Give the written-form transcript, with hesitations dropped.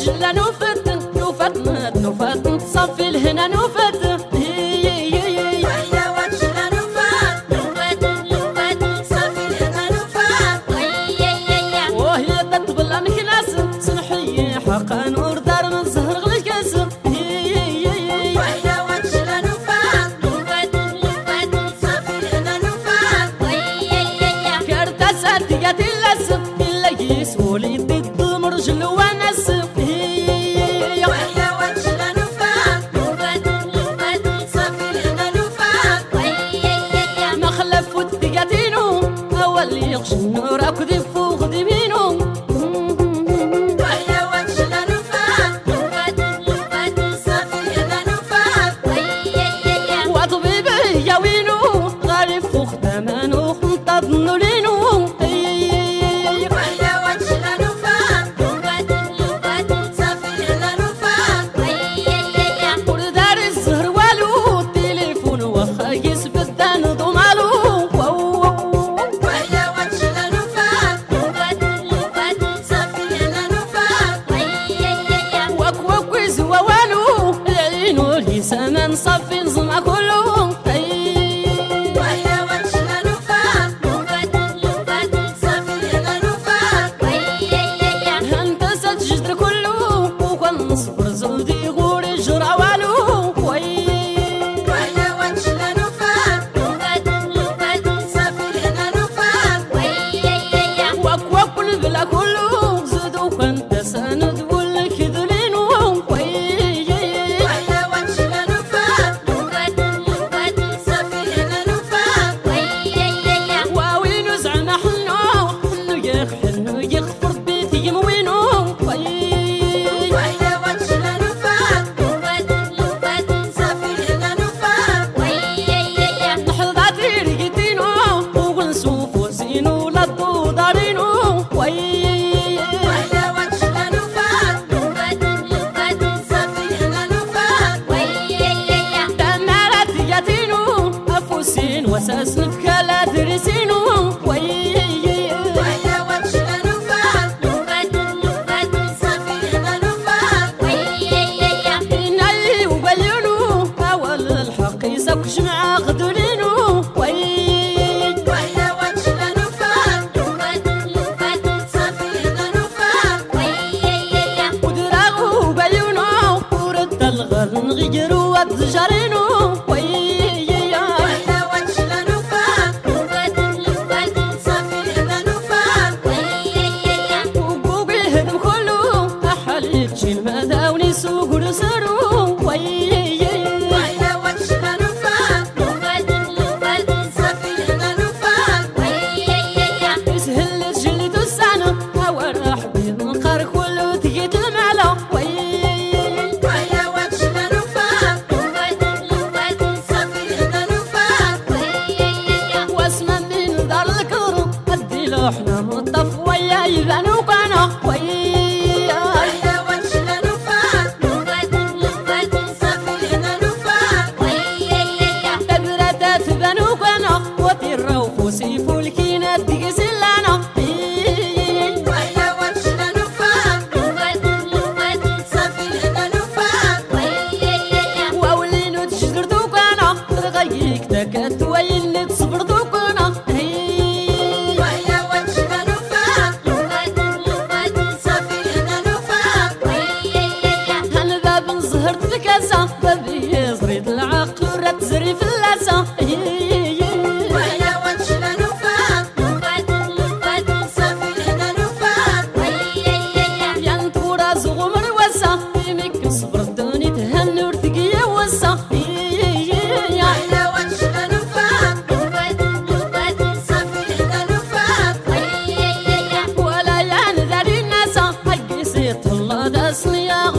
وجلا نوفت نوفت نوفت صافي الهنا نوفت حقا نور دار من زهر غلي كاسر ويا وجه نوفات نوفات نوفات صافي لنا نوفات كارتا ساتياتي لاسف إلا يسولي ضد مرجل وناس ويا وجه نوفات نوفات نوفات صافي لنا نوفات ما خلف ودياتينو أول يغشن راكدي فوق ديمينو سمن صفي نظمع كله ويا وجه نوفات نوفات نوفات صافي لنا نوفات هندسة جدر كله وكان نصبر زودي غوري جرى والو ويا وجه نوفات نوفات نوفات صافي لنا نوفات وك البلا كله زودو كان تساند والكذلين يغفر بيتي يموينو ويا وجه نوفات نوفات نوفات صافي لنا نوفات نحضاتي رقيتينو ونسوف وزينو لدو دارينو ويا وجه نوفات نوفات نوفات صافي لنا نوفات تمارات ياتينو أفوسين وساس نفكالات رسينو جمع غدولينو ويا وجه نوفات نوفات نوفات صافي لنا نوفات ودراغو بعيونو ورد الغل نغيرو وتجارينو ويا وجه نوفات نوفات نوفات صافي لنا نوفات وقوقي الهدم كله أحالي تجي المدى ونسوق ونسرو احنا مطف ويا يبانو كانوا ويا وجه نوفات نوفات نوفات صافي لنا نوفات تبرتات بانو كانوا وطير وفوسي فولكينا ديسلانا ويا وجه نوفات نوفات نوفات صافي لنا نوفات واولينو تجدر دوكانا تغيك تكات ويلي تصبر دوكانا بابي زريد العقل ورات زري في اللاسة ويا وجه نوفات نوفات نوفات صافي لنا نوفات يا نطورة زغمر وسا يميك صبر الدوني تهني ورتقية وسا ويا وجه نوفات نوفات نوفات صافي لنا نوفات ولا يعني ذاري الناسا حقي سيط الله داسني